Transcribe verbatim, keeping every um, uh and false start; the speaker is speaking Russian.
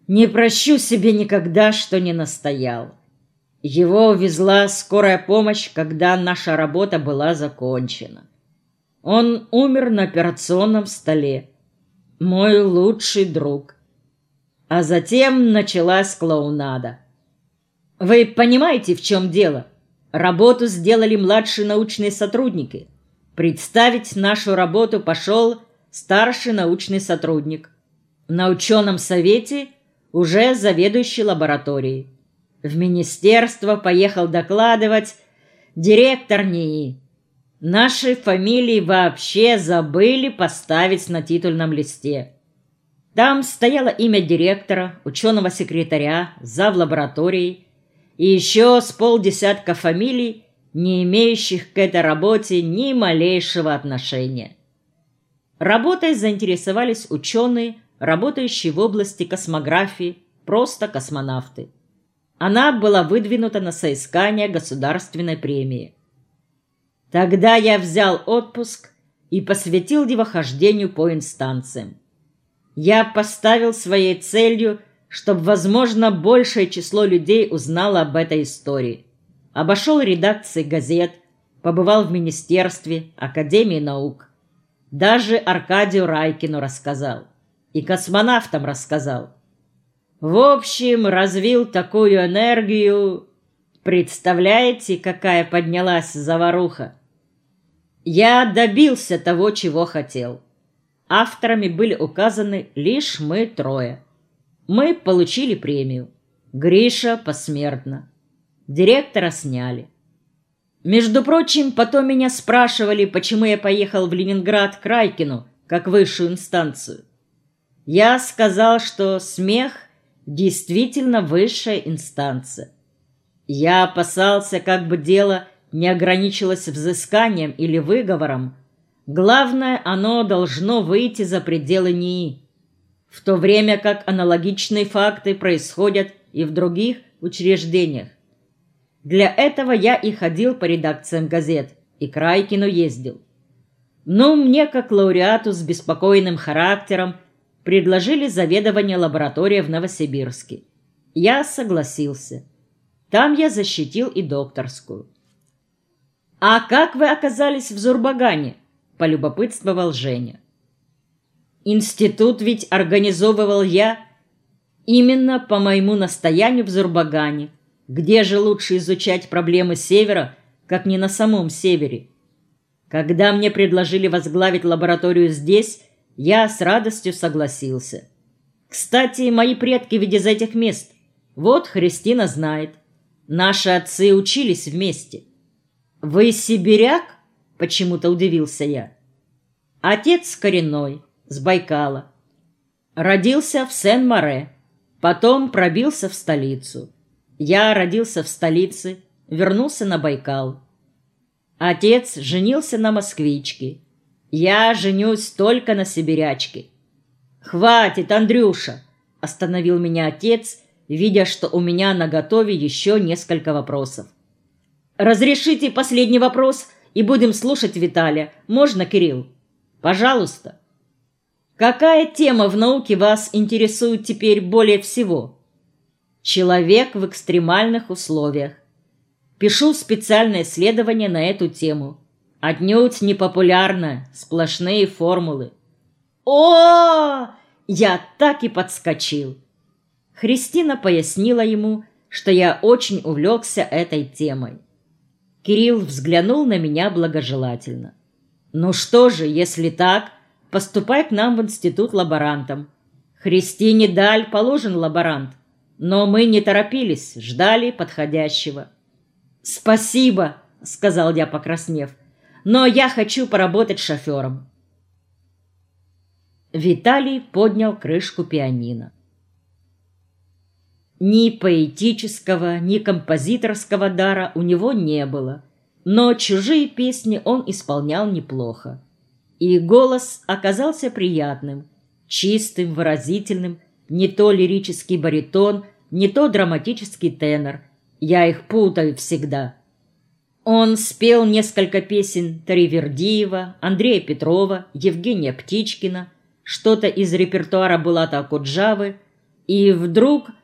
Не прощу себе никогда, что не настоял. Его увезла скорая помощь, когда наша работа была закончена. Он умер на операционном столе. Мой лучший друг. А затем началась клоунада. Вы понимаете, в чем дело? Работу сделали младшие научные сотрудники. Представить нашу работу пошел старший научный сотрудник. На ученом совете уже заведующий лабораторией. В министерство поехал докладывать директор НИИ. Наши фамилии вообще забыли поставить на титульном листе. Там стояло имя директора, ученого секретаря, зав. Лабораторией и еще с полдесятка фамилий, не имеющих к этой работе ни малейшего отношения. Работой заинтересовались ученые, работающие в области космографии, просто космонавты. Она была выдвинута на соискание государственной премии. Тогда я взял отпуск и посвятил девохождению по инстанциям. Я поставил своей целью, чтобы, возможно, большее число людей узнало об этой истории. Обошел редакции газет, побывал в Министерстве, Академии наук. Даже Аркадию Райкину рассказал. И космонавтам рассказал. В общем, развил такую энергию. Представляете, какая поднялась заваруха? Я добился того, чего хотел. Авторами были указаны лишь мы трое. Мы получили премию. Гриша посмертно. Директора сняли. Между прочим, потом меня спрашивали, почему я поехал в Ленинград к Райкину, как высшую инстанцию. Я сказал, что смех действительно высшая инстанция. Я опасался, как бы дело не ограничилось взысканием или выговором. Главное, оно должно выйти за пределы НИИ, в то время как аналогичные факты происходят и в других учреждениях. Для этого я и ходил по редакциям газет, и к Райкину ездил. Но мне, как лауреату с беспокойным характером, предложили заведование лаборатории в Новосибирске. Я согласился. Там я защитил и докторскую. «А как вы оказались в Зурбагане?» – полюбопытствовал Женя. «Институт ведь организовывал я именно по моему настоянию в Зурбагане. Где же лучше изучать проблемы Севера, как не на самом Севере? Когда мне предложили возглавить лабораторию здесь, я с радостью согласился. Кстати, мои предки ведь из этих мест. Вот Христина знает. Наши отцы учились вместе». «Вы сибиряк?» – почему-то удивился я. «Отец коренной, с Байкала. Родился в Сен-Море, потом пробился в столицу. Я родился в столице, вернулся на Байкал. Отец женился на москвичке. Я женюсь только на сибирячке». «Хватит, Андрюша!» – остановил меня отец, видя, что у меня наготове еще несколько вопросов. «Разрешите последний вопрос, и будем слушать Виталия. Можно, Кирилл? Пожалуйста». «Какая тема в науке вас интересует теперь более всего?» «Человек в экстремальных условиях. Пишу специальное исследование на эту тему. Отнюдь непопулярно, сплошные формулы». «О!» Я так и подскочил. Христина пояснила ему, что я очень увлекся этой темой. Кирилл взглянул на меня благожелательно. «Ну что же, если так, поступай к нам в институт лаборантом. Христине Даль положен лаборант, но мы не торопились, ждали подходящего». «Спасибо», — сказал я, покраснев, — «но я хочу поработать шофером». Виталий поднял крышку пианино. Ни поэтического, ни композиторского дара у него не было, но чужие песни он исполнял неплохо. И голос оказался приятным, чистым, выразительным, не то лирический баритон, не то драматический тенор. Я их путаю всегда. Он спел несколько песен Таривердиева, Андрея Петрова, Евгения Птичкина, что-то из репертуара Булата Акуджавы, И вдруг